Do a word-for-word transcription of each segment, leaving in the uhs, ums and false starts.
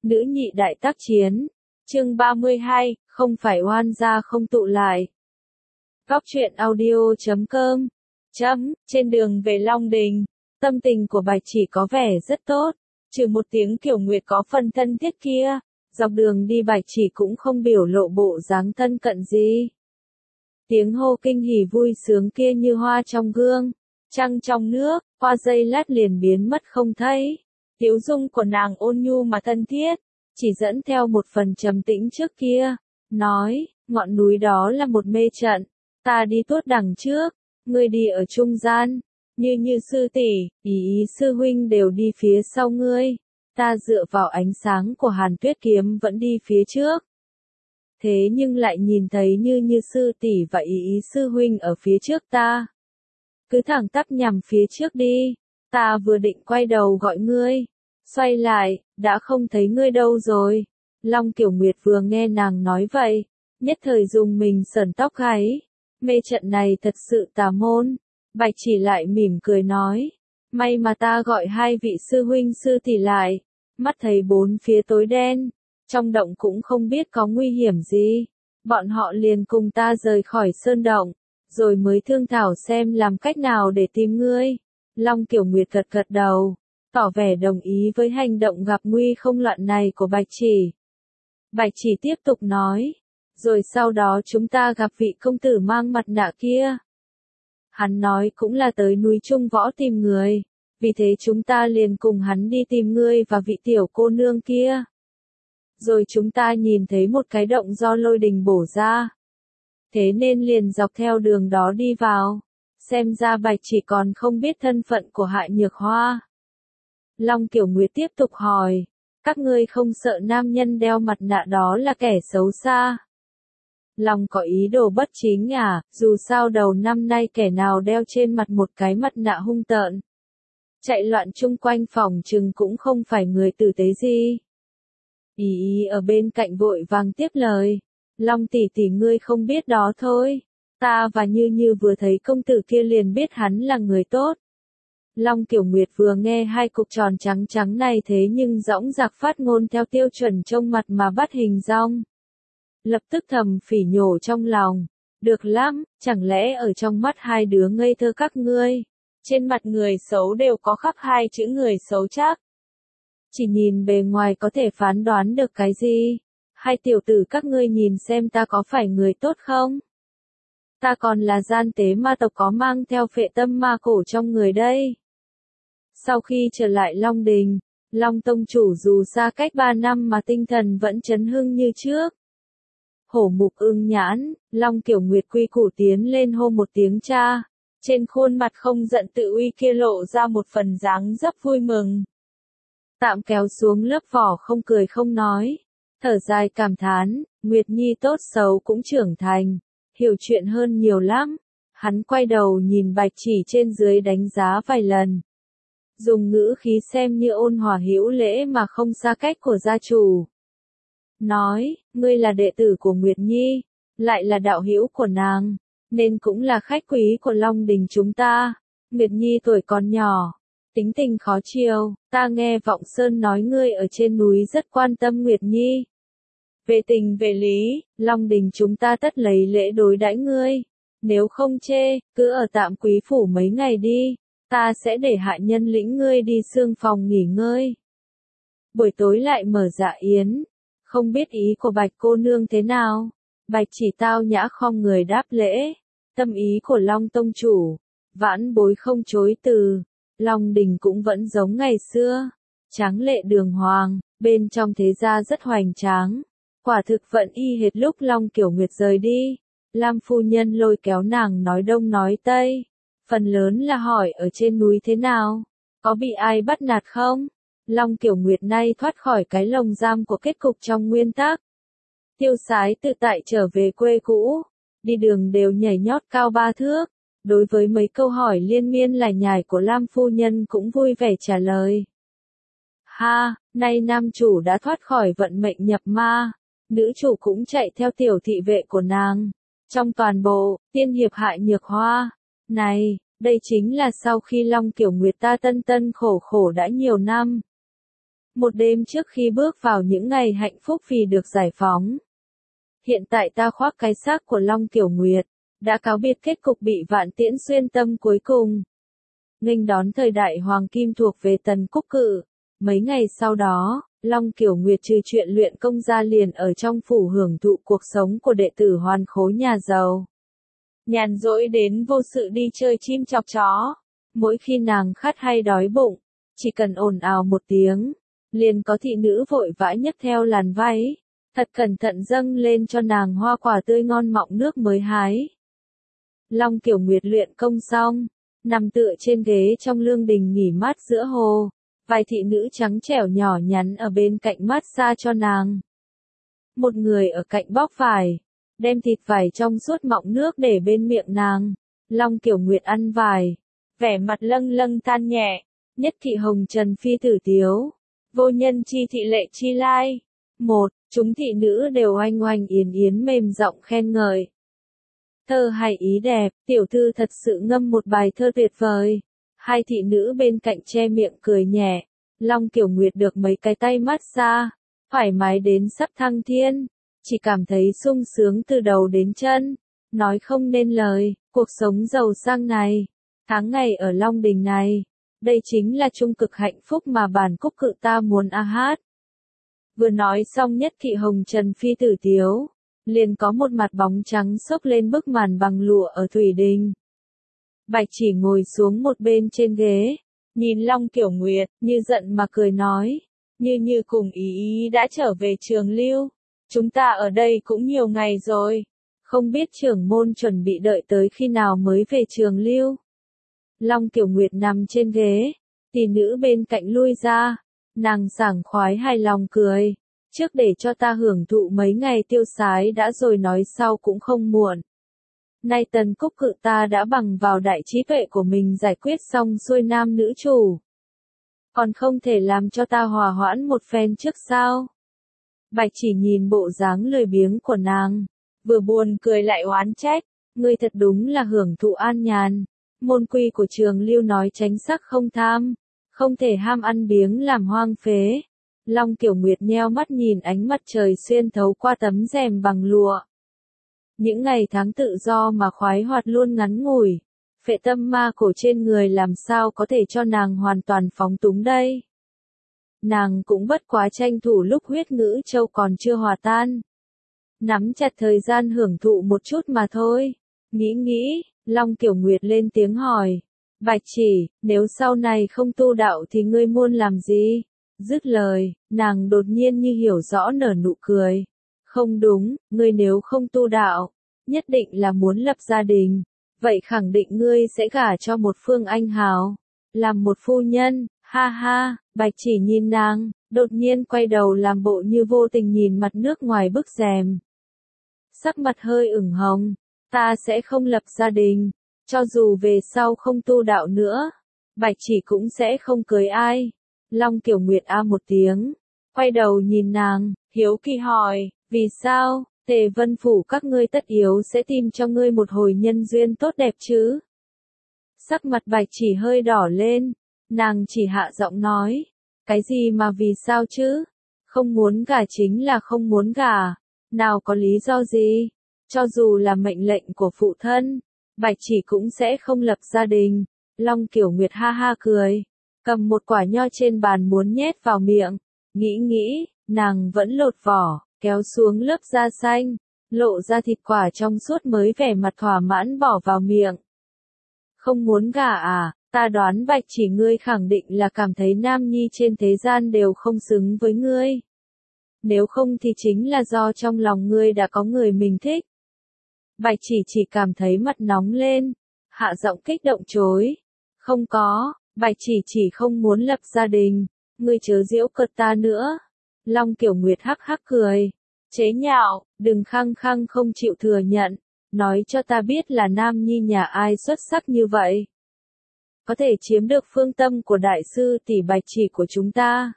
Nữ nhị đại tác chiến. Chương ba mươi hai, không phải oan gia không tụ lại. Góc truyện audio chấm com. Chấm, trên đường về Long Đình, tâm tình của Bạch Chỉ có vẻ rất tốt, trừ một tiếng Kiểu Nguyệt có phần thân thiết kia, dọc đường đi Bạch Chỉ cũng không biểu lộ bộ dáng thân cận gì. Tiếng hô kinh hỉ vui sướng kia như hoa trong gương, trăng trong nước, qua giây lát liền biến mất không thấy. Tiếu dung của nàng ôn nhu mà thân thiết, chỉ dẫn theo một phần trầm tĩnh trước kia, nói, ngọn núi đó là một mê trận, ta đi tuốt đằng trước, ngươi đi ở trung gian, như như sư tỷ, ý ý sư huynh đều đi phía sau ngươi, ta dựa vào ánh sáng của Hàn Tuyết kiếm vẫn đi phía trước. Thế nhưng lại nhìn thấy như như sư tỷ và ý ý sư huynh ở phía trước ta. Cứ thẳng tắp nhằm phía trước đi, ta vừa định quay đầu gọi ngươi, xoay lại, đã không thấy ngươi đâu rồi. Long Kiểu Nguyệt vừa nghe nàng nói vậy, nhất thời dùng mình sởn tóc gáy, mê trận này thật sự tà môn. Bạch Chỉ lại mỉm cười nói, may mà ta gọi hai vị sư huynh sư tỷ lại, mắt thấy bốn phía tối đen, trong động cũng không biết có nguy hiểm gì, bọn họ liền cùng ta rời khỏi sơn động, rồi mới thương thảo xem làm cách nào để tìm ngươi. Long Kiểu Nguyệt gật gật đầu, tỏ vẻ đồng ý với hành động gặp nguy không loạn này của Bạch Chỉ. Bạch Chỉ tiếp tục nói, rồi sau đó chúng ta gặp vị công tử mang mặt nạ kia. Hắn nói cũng là tới núi Trung Võ tìm người, vì thế chúng ta liền cùng hắn đi tìm ngươi và vị tiểu cô nương kia. Rồi chúng ta nhìn thấy một cái động do lôi đình bổ ra. Thế nên liền dọc theo đường đó đi vào, xem ra Bạch Chỉ còn không biết thân phận của Hạ Nhược Hoa. Long Kiểu Nguyệt tiếp tục hỏi, các ngươi không sợ nam nhân đeo mặt nạ đó là kẻ xấu xa? Long có ý đồ bất chính à, dù sao đầu năm nay kẻ nào đeo trên mặt một cái mặt nạ hung tợn, chạy loạn chung quanh phòng chừng cũng không phải người tử tế gì. Ý ý ở bên cạnh vội vàng tiếp lời, Long tỷ tỷ ngươi không biết đó thôi, ta và Như Như vừa thấy công tử kia liền biết hắn là người tốt. Long Kiểu Nguyệt vừa nghe hai cục tròn trắng trắng này thế nhưng dõng dạc phát ngôn theo tiêu chuẩn trông mặt mà bắt hình dong. Lập tức thầm phỉ nhổ trong lòng, được lắm, chẳng lẽ ở trong mắt hai đứa ngây thơ các ngươi, trên mặt người xấu đều có khắc hai chữ người xấu chắc. Chỉ nhìn bề ngoài có thể phán đoán được cái gì, hai tiểu tử các ngươi nhìn xem ta có phải người tốt không? Ta còn là gian tế ma tộc có mang theo phệ tâm ma cổ trong người đây. Sau khi trở lại Long Đình, Long Tông Chủ dù xa cách ba năm mà tinh thần vẫn chấn hưng như trước. Hổ mục ưng nhãn, Long Kiểu Nguyệt quy củ tiến lên hô một tiếng cha, trên khuôn mặt không giận tự uy kia lộ ra một phần dáng dấp vui mừng. Tạm kéo xuống lớp vỏ không cười không nói, thở dài cảm thán, Nguyệt Nhi tốt xấu cũng trưởng thành, hiểu chuyện hơn nhiều lắm. Hắn quay đầu nhìn Bạch Chỉ trên dưới đánh giá vài lần, dùng ngữ khí xem như ôn hòa hữu lễ mà không xa cách của gia chủ. Nói, ngươi là đệ tử của Nguyệt Nhi, lại là đạo hữu của nàng, nên cũng là khách quý của Long Đình chúng ta. Nguyệt Nhi tuổi còn nhỏ, tính tình khó chiều, ta nghe Vọng Sơn nói ngươi ở trên núi rất quan tâm Nguyệt Nhi. Về tình về lý, Long Đình chúng ta tất lấy lễ đối đãi ngươi, nếu không chê, cứ ở tạm quý phủ mấy ngày đi, ta sẽ để hạ nhân lĩnh ngươi đi xương phòng nghỉ ngơi. Buổi tối lại mở dạ yến, không biết ý của Bạch cô nương thế nào? Bạch Chỉ tao nhã khom người đáp lễ, tâm ý của Long Tông Chủ, vãn bối không chối từ. Long Đình cũng vẫn giống ngày xưa, tráng lệ đường hoàng, bên trong thế gia rất hoành tráng. Quả thực vận y hệt lúc Long Kiểu Nguyệt rời đi, Lam phu nhân lôi kéo nàng nói đông nói tây, phần lớn là hỏi ở trên núi thế nào, có bị ai bắt nạt không? Long Kiểu Nguyệt nay thoát khỏi cái lồng giam của kết cục trong nguyên tắc, tiêu sái tự tại trở về quê cũ, đi đường đều nhảy nhót cao ba thước. Đối với mấy câu hỏi liên miên lải nhải của Lam phu nhân cũng vui vẻ trả lời. Ha, nay nam chủ đã thoát khỏi vận mệnh nhập ma, nữ chủ cũng chạy theo tiểu thị vệ của nàng. Trong toàn bộ, tiên hiệp Hạ Nhược Hoa, này, đây chính là sau khi Long Kiểu Nguyệt ta tân tân khổ khổ đã nhiều năm. Một đêm trước khi bước vào những ngày hạnh phúc vì được giải phóng. Hiện tại ta khoác cái xác của Long Kiểu Nguyệt, đã cáo biệt kết cục bị Vạn Tiễn xuyên tâm cuối cùng. Nghênh đón thời đại hoàng kim thuộc về Tần Cúc Cự. Mấy ngày sau đó, Long Kiểu Nguyệt trừ chuyện luyện công ra liền ở trong phủ hưởng thụ cuộc sống của đệ tử hoàn khố nhà giàu. Nhàn rỗi đến vô sự đi chơi chim chọc chó. Mỗi khi nàng khát hay đói bụng, chỉ cần ồn ào một tiếng, liền có thị nữ vội vã nhấc theo làn váy, thật cẩn thận dâng lên cho nàng hoa quả tươi ngon mọng nước mới hái. Long Kiểu Nguyệt luyện công xong, nằm tựa trên ghế trong lương đình nghỉ mát giữa hồ, vài thị nữ trắng trẻo nhỏ nhắn ở bên cạnh mát xa cho nàng. Một người ở cạnh bóc vải, đem thịt vải trong suốt mọng nước để bên miệng nàng. Long Kiểu Nguyệt ăn vải, vẻ mặt lâng lâng than nhẹ, nhất thị hồng trần phi tử tiếu, vô nhân chi thị lệ chi lai. Một, chúng thị nữ đều oanh oanh yến yến mềm giọng khen ngợi. Thơ hay ý đẹp, tiểu thư thật sự ngâm một bài thơ tuyệt vời. Hai thị nữ bên cạnh che miệng cười nhẹ. Long Kiểu Nguyệt được mấy cái tay mát xa, thoải mái đến sắp thăng thiên, chỉ cảm thấy sung sướng từ đầu đến chân, nói không nên lời. Cuộc sống giàu sang này, tháng ngày ở Long Đình này, đây chính là trung cực hạnh phúc mà bản Cúc Cự ta muốn a hát. Vừa nói xong nhất thị hồng trần phi tử tiếu, liền có một mặt bóng trắng xốc lên bức màn bằng lụa ở thủy đình. Bạch Chỉ ngồi xuống một bên trên ghế, nhìn Long Kiểu Nguyệt, như giận mà cười nói, như như cùng ý ý đã trở về Trường Lưu, chúng ta ở đây cũng nhiều ngày rồi, không biết trưởng môn chuẩn bị đợi tới khi nào mới về Trường Lưu. Long Kiểu Nguyệt nằm trên ghế, tỷ nữ bên cạnh lui ra, nàng sảng khoái hài lòng cười, trước để cho ta hưởng thụ mấy ngày tiêu sái đã rồi nói sau cũng không muộn. Nay Tần Cúc Cự ta đã bằng vào đại trí tuệ của mình giải quyết xong xuôi nam nữ chủ. Còn không thể làm cho ta hòa hoãn một phen trước sao? Bạch Chỉ nhìn bộ dáng lười biếng của nàng, vừa buồn cười lại oán trách, ngươi thật đúng là hưởng thụ an nhàn. Môn quy của Trường Lưu nói tránh sắc không tham, không thể ham ăn biếng làm hoang phế. Long Kiểu Nguyệt nheo mắt nhìn ánh mặt trời xuyên thấu qua tấm rèm bằng lụa. Những ngày tháng tự do mà khoái hoạt luôn ngắn ngủi, phệ tâm ma cổ trên người làm sao có thể cho nàng hoàn toàn phóng túng đây. Nàng cũng bất quá tranh thủ lúc huyết ngữ châu còn chưa hòa tan. Nắm chặt thời gian hưởng thụ một chút mà thôi. Nghĩ nghĩ, Long Kiểu Nguyệt lên tiếng hỏi. Bạch Chỉ, nếu sau này không tu đạo thì ngươi muốn làm gì? Dứt lời, nàng đột nhiên như hiểu rõ nở nụ cười. Không đúng, ngươi nếu không tu đạo, nhất định là muốn lập gia đình. Vậy khẳng định ngươi sẽ gả cho một phương anh hào, làm một phu nhân, ha ha. Bạch Chỉ nhìn nàng, đột nhiên quay đầu làm bộ như vô tình nhìn mặt nước ngoài bức rèm. Sắc mặt hơi ửng hồng, ta sẽ không lập gia đình, cho dù về sau không tu đạo nữa, Bạch Chỉ cũng sẽ không cưới ai. Long Kiểu Nguyệt a một tiếng, quay đầu nhìn nàng, hiếu kỳ hỏi, vì sao? Tề Vân Phủ các ngươi tất yếu sẽ tìm cho ngươi một hồi nhân duyên tốt đẹp chứ? Sắc mặt Bạch Chỉ hơi đỏ lên, nàng chỉ hạ giọng nói, cái gì mà vì sao chứ? Không muốn gả chính là không muốn gả, nào có lý do gì? Cho dù là mệnh lệnh của phụ thân, Bạch Chỉ cũng sẽ không lập gia đình. Long Kiểu Nguyệt ha ha cười, cầm một quả nho trên bàn muốn nhét vào miệng, nghĩ nghĩ, nàng vẫn lột vỏ, kéo xuống lớp da xanh, lộ ra thịt quả trong suốt mới vẻ mặt thỏa mãn bỏ vào miệng. Không muốn gả à? Ta đoán Bạch Chỉ ngươi khẳng định là cảm thấy nam nhi trên thế gian đều không xứng với ngươi. Nếu không thì chính là do trong lòng ngươi đã có người mình thích. Bạch Chỉ chỉ cảm thấy mặt nóng lên, hạ giọng kích động chối. Không có, Bạch Chỉ chỉ không muốn lập gia đình, ngươi chớ giễu cợt ta nữa. Long Kiểu Nguyệt hắc hắc cười, chế nhạo, đừng khăng khăng không chịu thừa nhận, nói cho ta biết là nam nhi nhà ai xuất sắc như vậy. Có thể chiếm được phương tâm của đại sư tỷ Bạch Chỉ của chúng ta.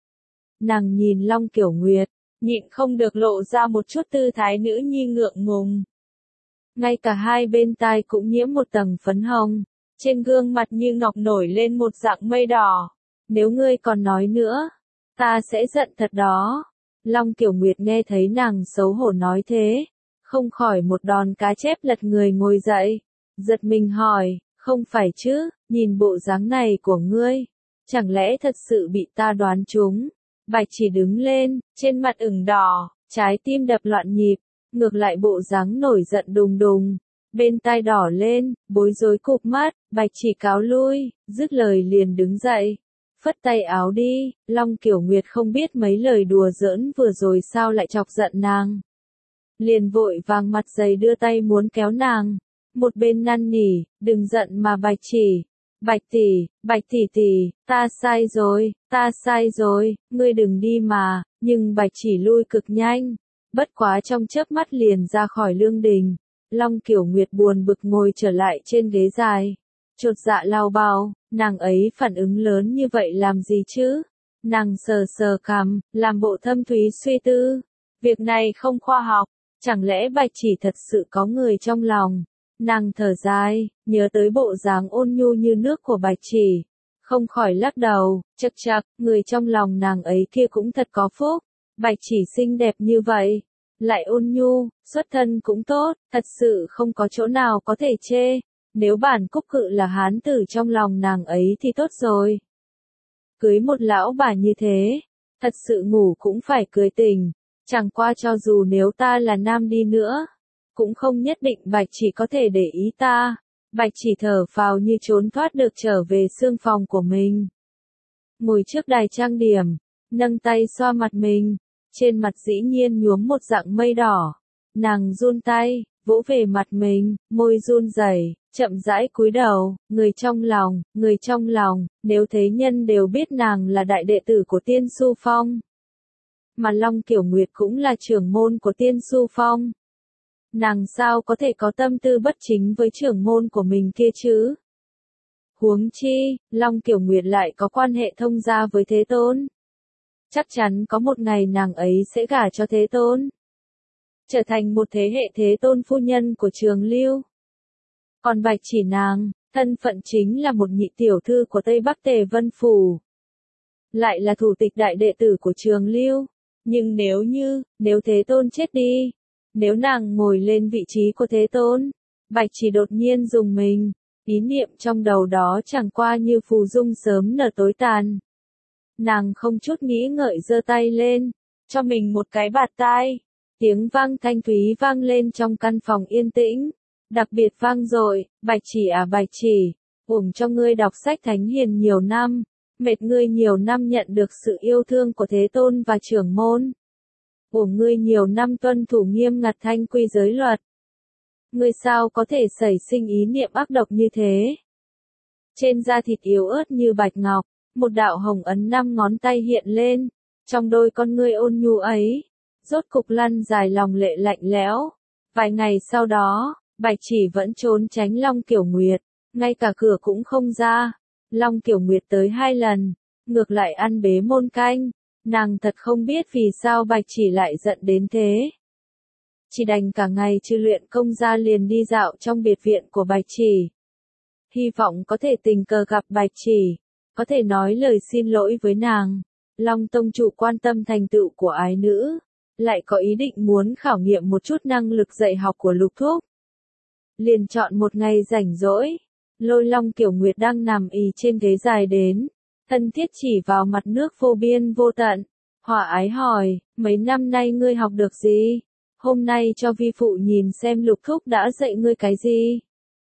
Nàng nhìn Long Kiểu Nguyệt, nhịn không được lộ ra một chút tư thái nữ nhi ngượng ngùng. Ngay cả hai bên tai cũng nhiễm một tầng phấn hồng, trên gương mặt như ngọc nổi lên một dạng mây đỏ. Nếu ngươi còn nói nữa, Ta sẽ giận thật đó. Long Kiểu Nguyệt nghe thấy nàng xấu hổ nói thế, không khỏi một đòn cá chép lật người ngồi dậy, giật mình hỏi, không phải chứ, nhìn bộ dáng này của ngươi, chẳng lẽ thật sự bị ta đoán trúng? Bạch Chỉ đứng lên, trên mặt ửng đỏ, trái tim đập loạn nhịp, ngược lại bộ dáng nổi giận đùng đùng, bên tai đỏ lên, bối rối cụp mắt, Bạch Chỉ cáo lui, dứt lời liền đứng dậy, phất tay áo đi. Long Kiểu Nguyệt không biết mấy lời đùa giỡn vừa rồi sao lại chọc giận nàng, liền vội vàng mặt dày đưa tay muốn kéo nàng, một bên năn nỉ, đừng giận mà Bạch Chỉ. Bạch tỷ, Bạch tỷ tỷ, ta sai rồi, ta sai rồi, ngươi đừng đi mà, nhưng Bạch Chỉ lui cực nhanh, bất quá trong chớp mắt liền ra khỏi lương đình. Long Kiểu Nguyệt buồn bực ngồi trở lại trên ghế dài, chột dạ lau bao, nàng ấy phản ứng lớn như vậy làm gì chứ? Nàng sờ sờ cằm, làm bộ thâm thúy suy tư, việc này không khoa học, chẳng lẽ Bạch Chỉ thật sự có người trong lòng? Nàng thở dài, nhớ tới bộ dáng ôn nhu như nước của Bạch Chỉ, không khỏi lắc đầu, chậc chậc, người trong lòng nàng ấy kia cũng thật có phúc, Bạch Chỉ xinh đẹp như vậy, lại ôn nhu, xuất thân cũng tốt, thật sự không có chỗ nào có thể chê, nếu bản Cúc Cự là hán tử trong lòng nàng ấy thì tốt rồi. Cưới một lão bà như thế, thật sự ngủ cũng phải cười tình, chẳng qua cho dù nếu ta là nam đi nữa, cũng không nhất định Bạch Chỉ có thể để ý ta. Bạch Chỉ thở phào như trốn thoát được trở về xương phòng của mình. Ngồi trước đài trang điểm, nâng tay xoa mặt mình, trên mặt dĩ nhiên nhuốm một dạng mây đỏ. Nàng run tay, vỗ về mặt mình, môi run rẩy, chậm rãi cúi đầu, người trong lòng, người trong lòng, nếu thế nhân đều biết nàng là đại đệ tử của Tiên Su Phong. Mà Long Kiểu Nguyệt cũng là trưởng môn của Tiên Su Phong. Nàng sao có thể có tâm tư bất chính với trưởng môn của mình kia chứ? Huống chi, Long Kiểu Nguyệt lại có quan hệ thông gia với Thế Tôn. Chắc chắn có một ngày nàng ấy sẽ gả cho Thế Tôn, trở thành một thế hệ Thế Tôn phu nhân của Trường Lưu. Còn Bạch Chỉ nàng, thân phận chính là một nhị tiểu thư của Tây Bắc Tề Vân Phủ, lại là thủ tịch đại đệ tử của Trường Lưu. Nhưng nếu như, nếu Thế Tôn chết đi, nếu nàng ngồi lên vị trí của Thế Tôn, Bạch Chỉ đột nhiên dùng mình, ý niệm trong đầu đó chẳng qua như phù dung sớm nở tối tàn. Nàng không chút nghĩ ngợi giơ tay lên, cho mình một cái bạt tai, tiếng vang thanh thúy vang lên trong căn phòng yên tĩnh, đặc biệt vang dội, Bạch Chỉ à Bạch Chỉ, uổng cho ngươi đọc sách thánh hiền nhiều năm, mệt ngươi nhiều năm nhận được sự yêu thương của Thế Tôn và trưởng môn. Uổng ngươi nhiều năm tuân thủ nghiêm ngặt thanh quy giới luật. Ngươi sao có thể xảy sinh ý niệm ác độc như thế? Trên da thịt yếu ớt như bạch ngọc, một đạo hồng ấn năm ngón tay hiện lên, trong đôi con ngươi ôn nhu ấy, rốt cục lăn dài lòng lệ lạnh lẽo. Vài ngày sau đó, Bạch Chỉ vẫn trốn tránh Long Kiểu Nguyệt, ngay cả cửa cũng không ra. Long Kiểu Nguyệt tới hai lần, ngược lại ăn bế môn canh. Nàng thật không biết vì sao Bạch Chỉ lại giận đến thế. Chỉ đành cả ngày trừ luyện công ra liền đi dạo trong biệt viện của Bạch Chỉ. Hy vọng có thể tình cờ gặp Bạch Chỉ, có thể nói lời xin lỗi với nàng. Long tông chủ quan tâm thành tựu của ái nữ, lại có ý định muốn khảo nghiệm một chút năng lực dạy học của Lục Thúc. Liền chọn một ngày rảnh rỗi, lôi Long Kiểu Nguyệt đang nằm ì trên ghế dài đến, thân thiết chỉ vào mặt nước vô biên vô tận, hòa ái hỏi, mấy năm nay ngươi học được gì? Hôm nay cho vi phụ nhìn xem Lục Thúc đã dạy ngươi cái gì?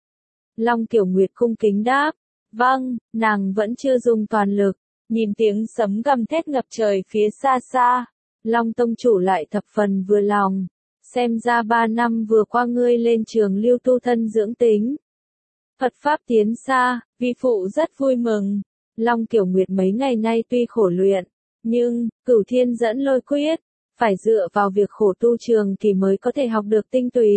Long Kiểu Nguyệt cung kính đáp, vâng, nàng vẫn chưa dùng toàn lực, nhìn tiếng sấm gầm thét ngập trời phía xa xa, Long tông chủ lại thập phần vừa lòng, xem ra ba năm vừa qua ngươi lên Trường Lưu tu thân dưỡng tính. Phật pháp tiến xa, vi phụ rất vui mừng. Long Kiểu Nguyệt mấy ngày nay tuy khổ luyện, nhưng, Cửu Thiên dẫn lôi quyết, phải dựa vào việc khổ tu trường kỳ mới có thể học được tinh túy.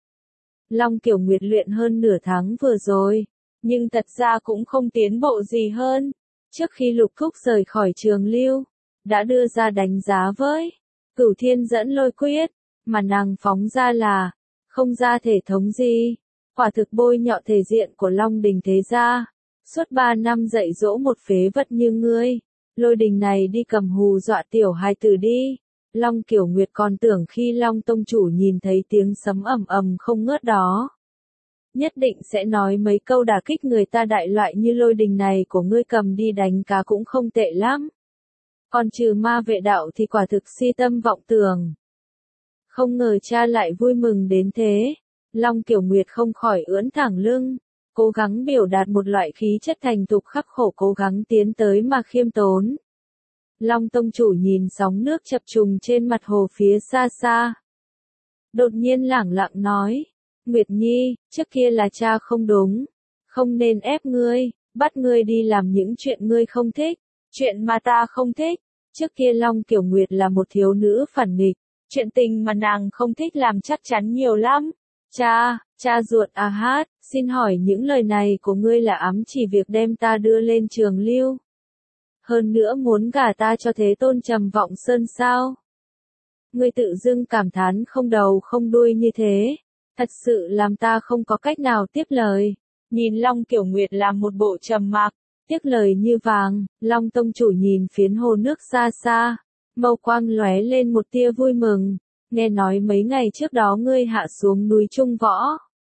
Long Kiểu Nguyệt luyện hơn nửa tháng vừa rồi, nhưng thật ra cũng không tiến bộ gì hơn. Trước khi Lục Thúc rời khỏi Trường Lưu, đã đưa ra đánh giá với Cửu Thiên dẫn lôi quyết, mà nàng phóng ra là, không ra thể thống gì, quả thực bôi nhọ thể diện của Long Đình thế gia. Suốt ba năm dạy dỗ một phế vật như ngươi, Lôi Đình này đi cầm hù dọa tiểu hài tử đi. Long Kiểu Nguyệt còn tưởng khi Long Tông chủ nhìn thấy tiếng sấm ầm ầm không ngớt đó, nhất định sẽ nói mấy câu đả kích người ta, đại loại như Lôi Đình này của ngươi cầm đi đánh cá cũng không tệ lắm. Còn trừ ma vệ đạo thì quả thực si tâm vọng tưởng. Không ngờ cha lại vui mừng đến thế. Long Kiểu Nguyệt không khỏi ưỡn thẳng lưng, cố gắng biểu đạt một loại khí chất thành thục khắc khổ, cố gắng tiến tới mà khiêm tốn. Long Tông chủ nhìn sóng nước chập trùng trên mặt hồ phía xa xa. Đột nhiên lẳng lặng nói, Nguyệt Nhi, trước kia là cha không đúng, không nên ép ngươi, bắt ngươi đi làm những chuyện ngươi không thích, chuyện mà ta không thích. Trước kia Long Kiểu Nguyệt là một thiếu nữ phản nghịch, chuyện tình mà nàng không thích làm chắc chắn nhiều lắm. Cha, cha ruột à hát, xin hỏi những lời này của ngươi là ám chỉ việc đem ta đưa lên trường lưu. Hơn nữa muốn gả ta cho Thế Tôn Trầm Vọng Sơn sao? Ngươi tự dưng cảm thán không đầu không đuôi như thế, thật sự làm ta không có cách nào tiếp lời. Nhìn Long Kiểu Nguyệt làm một bộ trầm mặc, tiếc lời như vàng, Long Tông chủ nhìn phiến hồ nước xa xa, mâu quang lóe lên một tia vui mừng. Nghe nói mấy ngày trước đó ngươi hạ xuống núi Trung Võ,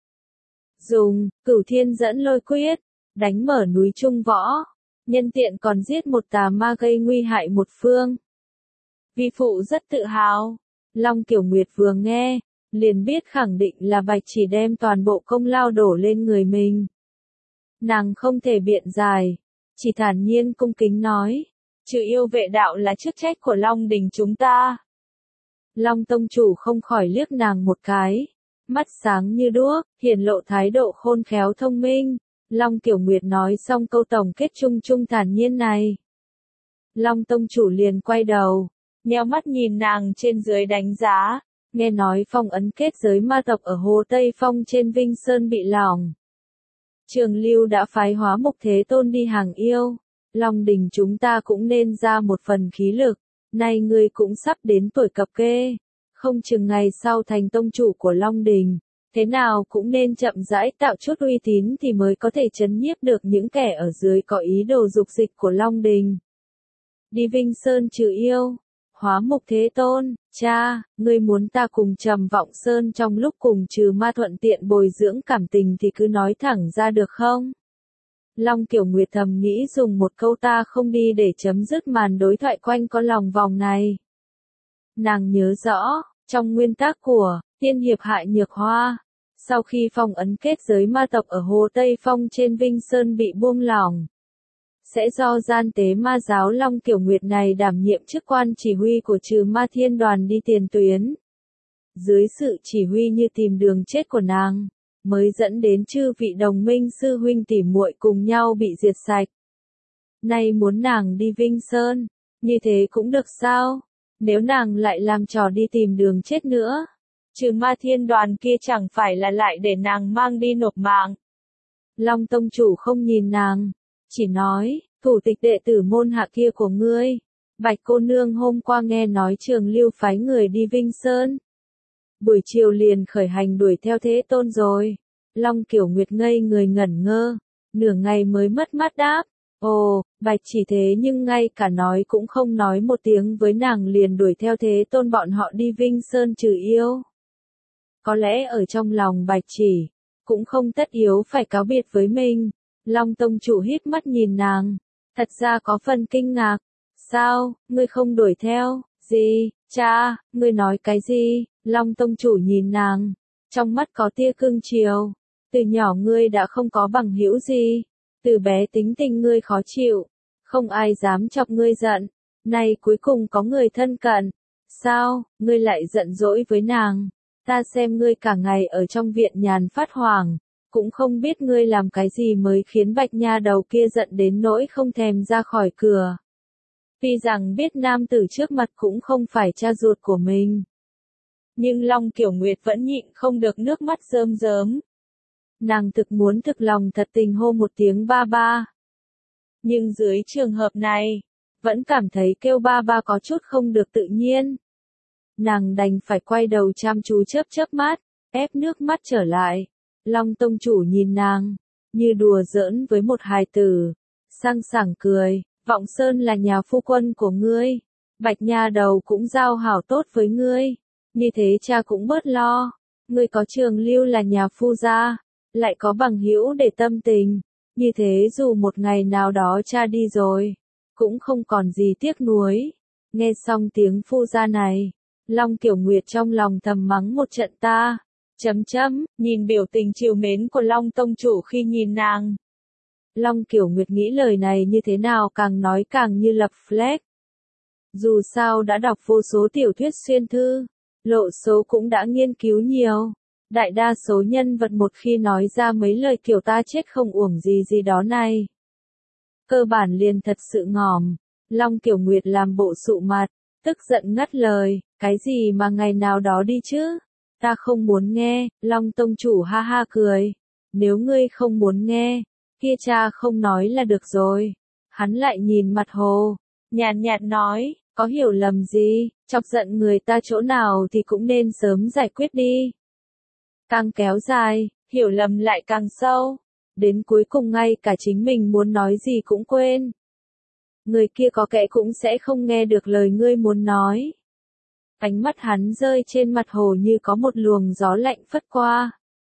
dùng Cửu Thiên Dẫn Lôi Quyết đánh mở núi Trung Võ, nhân tiện còn giết một tà ma gây nguy hại một phương. Vi phụ rất tự hào. Long Kiểu Nguyệt vừa nghe, liền biết khẳng định là Bạch Chỉ đem toàn bộ công lao đổ lên người mình. Nàng không thể biện giải, chỉ thản nhiên cung kính nói, trừ yêu vệ đạo là chức trách của Long đình chúng ta. Long Tông chủ không khỏi liếc nàng một cái, mắt sáng như đuốc, hiển lộ thái độ khôn khéo thông minh. Long Kiểu Nguyệt nói xong câu tổng kết chung chung thản nhiên này, Long Tông chủ liền quay đầu, nheo mắt nhìn nàng trên dưới đánh giá. Nghe nói phong ấn kết giới ma tộc ở Hồ Tây Phong trên Vinh Sơn bị lỏng, Trường Lưu đã phái Hóa Mục Thế Tôn đi hàng yêu, Long đình chúng ta cũng nên ra một phần khí lực. Nay ngươi cũng sắp đến tuổi cập kê, không chừng ngày sau thành tông chủ của Long đình, thế nào cũng nên chậm rãi tạo chút uy tín thì mới có thể trấn nhiếp được những kẻ ở dưới có ý đồ dục dịch của Long đình. Đi Vinh Sơn trừ yêu. Hóa Mục Thế Tôn, cha, ngươi muốn ta cùng Trầm Vọng Sơn trong lúc cùng trừ ma thuận tiện bồi dưỡng cảm tình thì cứ nói thẳng ra được không? Long Kiểu Nguyệt thầm nghĩ dùng một câu ta không đi để chấm dứt màn đối thoại quanh có lòng vòng này. Nàng nhớ rõ, trong nguyên tắc của Tiên Hiệp Hại Nhược Hoa, sau khi phong ấn kết giới ma tộc ở Hồ Tây Phong trên Vinh Sơn bị buông lỏng, sẽ do gian tế ma giáo Long Kiểu Nguyệt này đảm nhiệm chức quan chỉ huy của trừ ma thiên đoàn đi tiền tuyến. Dưới sự chỉ huy như tìm đường chết của nàng, mới dẫn đến chư vị đồng minh sư huynh tỉ muội cùng nhau bị diệt sạch. Nay muốn nàng đi Vinh Sơn, như thế cũng được sao? Nếu nàng lại làm trò đi tìm đường chết nữa, trừ ma thiên đoàn kia chẳng phải là lại để nàng mang đi nộp mạng. Long Tông chủ không nhìn nàng, chỉ nói, thủ tịch đệ tử môn hạ kia của ngươi, Bạch cô nương hôm qua nghe nói Trường Lưu phái người đi Vinh Sơn, buổi chiều liền khởi hành đuổi theo Thế Tôn rồi. Long Kiểu Nguyệt ngây người ngẩn ngơ, nửa ngày mới mất mát đáp, ồ, Bạch Chỉ thế nhưng ngay cả nói cũng không nói một tiếng với nàng liền đuổi theo Thế Tôn bọn họ đi Vinh Sơn trừ yêu. Có lẽ ở trong lòng Bạch Chỉ, cũng không tất yếu phải cáo biệt với mình. Long Tông chủ híp mắt nhìn nàng, thật ra có phần kinh ngạc, sao, ngươi không đuổi theo, gì, cha, ngươi nói cái gì? Long Tông chủ nhìn nàng, trong mắt có tia cưng chiều, từ nhỏ ngươi đã không có bằng hữu gì, từ bé tính tình ngươi khó chịu, không ai dám chọc ngươi giận, nay cuối cùng có người thân cận, sao, ngươi lại giận dỗi với nàng, ta xem ngươi cả ngày ở trong viện nhàn phát hoảng, cũng không biết ngươi làm cái gì mới khiến Bạch nha đầu kia giận đến nỗi không thèm ra khỏi cửa. Tuy rằng biết nam tử trước mặt cũng không phải cha ruột của mình, nhưng Long Kiểu Nguyệt vẫn nhịn không được nước mắt rơm rớm. Nàng thực muốn thực lòng thật tình hô một tiếng ba ba. Nhưng dưới trường hợp này, vẫn cảm thấy kêu ba ba có chút không được tự nhiên. Nàng đành phải quay đầu chăm chú chớp chớp mắt, ép nước mắt trở lại. Long Tông chủ nhìn nàng, như đùa giỡn với một hài tử, sang sảng cười, Vọng Sơn là nhà phu quân của ngươi. Bạch nha đầu cũng giao hảo tốt với ngươi. Như thế cha cũng bớt lo. Ngươi có Trường Lưu là nhà phu gia, lại có bằng hữu để tâm tình. Như thế dù một ngày nào đó cha đi rồi, cũng không còn gì tiếc nuối. Nghe xong tiếng phu gia này, Long Kiểu Nguyệt trong lòng thầm mắng một trận ta. Chấm chấm, nhìn biểu tình trìu mến của Long tông chủ khi nhìn nàng. Long Kiểu Nguyệt nghĩ lời này như thế nào càng nói càng như lập flag. Dù sao đã đọc vô số tiểu thuyết xuyên thư, lộ số cũng đã nghiên cứu nhiều. Đại đa số nhân vật một khi nói ra mấy lời kiểu ta chết không uổng gì gì đó này, cơ bản liền thật sự ngỏm. Long Kiểu Nguyệt làm bộ sụ mặt, tức giận ngắt lời, cái gì mà ngày nào đó đi chứ? Ta không muốn nghe. Long tông chủ ha ha cười. Nếu ngươi không muốn nghe, kia cha không nói là được rồi. Hắn lại nhìn mặt hồ, nhàn nhạt nói, có hiểu lầm gì, chọc giận người ta chỗ nào thì cũng nên sớm giải quyết đi. Càng kéo dài, hiểu lầm lại càng sâu. Đến cuối cùng ngay cả chính mình muốn nói gì cũng quên. Người kia có kẻ cũng sẽ không nghe được lời ngươi muốn nói. Ánh mắt hắn rơi trên mặt hồ như có một luồng gió lạnh phất qua,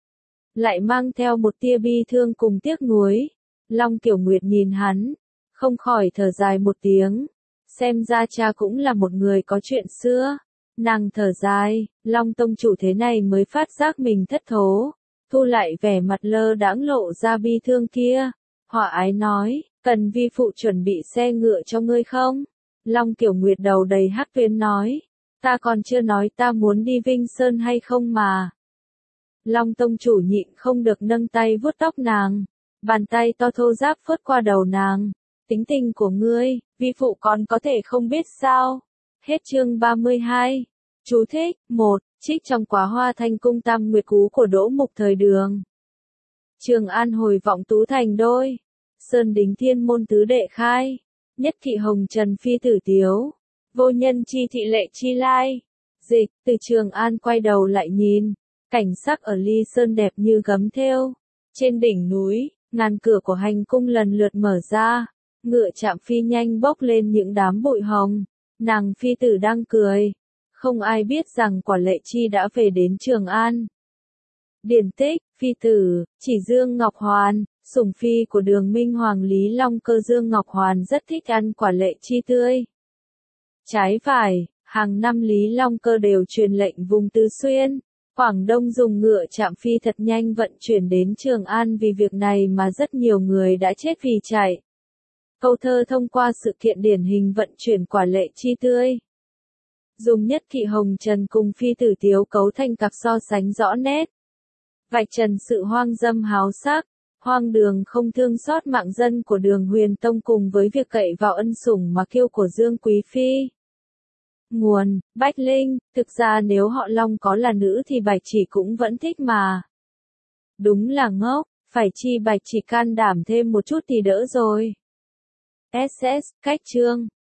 lại mang theo một tia bi thương cùng tiếc nuối. Long Kiểu Nguyệt nhìn hắn, không khỏi thở dài một tiếng. Xem ra cha cũng là một người có chuyện xưa. Nàng thở dài, Long tông chủ thế này mới phát giác mình thất thố, thu lại vẻ mặt lơ đãng lộ ra bi thương kia. Hỏa ái nói, cần vi phụ chuẩn bị xe ngựa cho ngươi không? Long Kiểu Nguyệt đầu đầy hắc tuyến nói, ta còn chưa nói ta muốn đi Vinh Sơn hay không mà. Long tông chủ nhịn không được nâng tay vuốt tóc nàng, bàn tay to thô ráp phớt qua đầu nàng. Tính tình của ngươi, vi phụ còn có thể không biết sao? Hết chương ba mươi hai. Chú thích, một. Trích trong Quá Hoa Thanh Cung Tam Nguyệt Cú của Đỗ Mục thời Đường. Trường An hồi vọng tú thành đôi. Sơn đính thiên môn tứ đệ khai. Nhất thị hồng trần phi tử tiếu. Vô nhân chi thị lệ chi lai. Dịch, từ Trường An quay đầu lại nhìn. Cảnh sắc ở Ly Sơn đẹp như gấm thêu. Trên đỉnh núi, ngàn cửa của hành cung lần lượt mở ra. Ngựa chạm phi nhanh bốc lên những đám bụi hồng. Nàng phi tử đang cười. Không ai biết rằng quả lệ chi đã về đến Trường An. Điển tích, phi tử, chỉ Dương Ngọc Hoàn, sủng phi của Đường Minh Hoàng Lý Long Cơ. Dương Ngọc Hoàn rất thích ăn quả lệ chi tươi. Trái phải, hàng năm Lý Long Cơ đều truyền lệnh vùng Tứ Xuyên, Quảng Đông dùng ngựa chạm phi thật nhanh vận chuyển đến Trường An. Vì việc này mà rất nhiều người đã chết vì chạy. Câu thơ thông qua sự kiện điển hình vận chuyển quả lệ chi tươi, dùng nhất thị hồng trần cùng phi tử tiếu cấu thành cặp so sánh rõ nét, vạch trần sự hoang dâm háo sắc, hoang đường không thương xót mạng dân của Đường Huyền Tông cùng với việc cậy vào ân sủng mà kiêu của Dương Quý Phi. Nguồn, Bách Linh, thực ra nếu họ Long có là nữ thì Bạch Chỉ cũng vẫn thích mà. Đúng là ngốc, phải chi Bạch Chỉ can đảm thêm một chút thì đỡ rồi. ét ét, cách chương.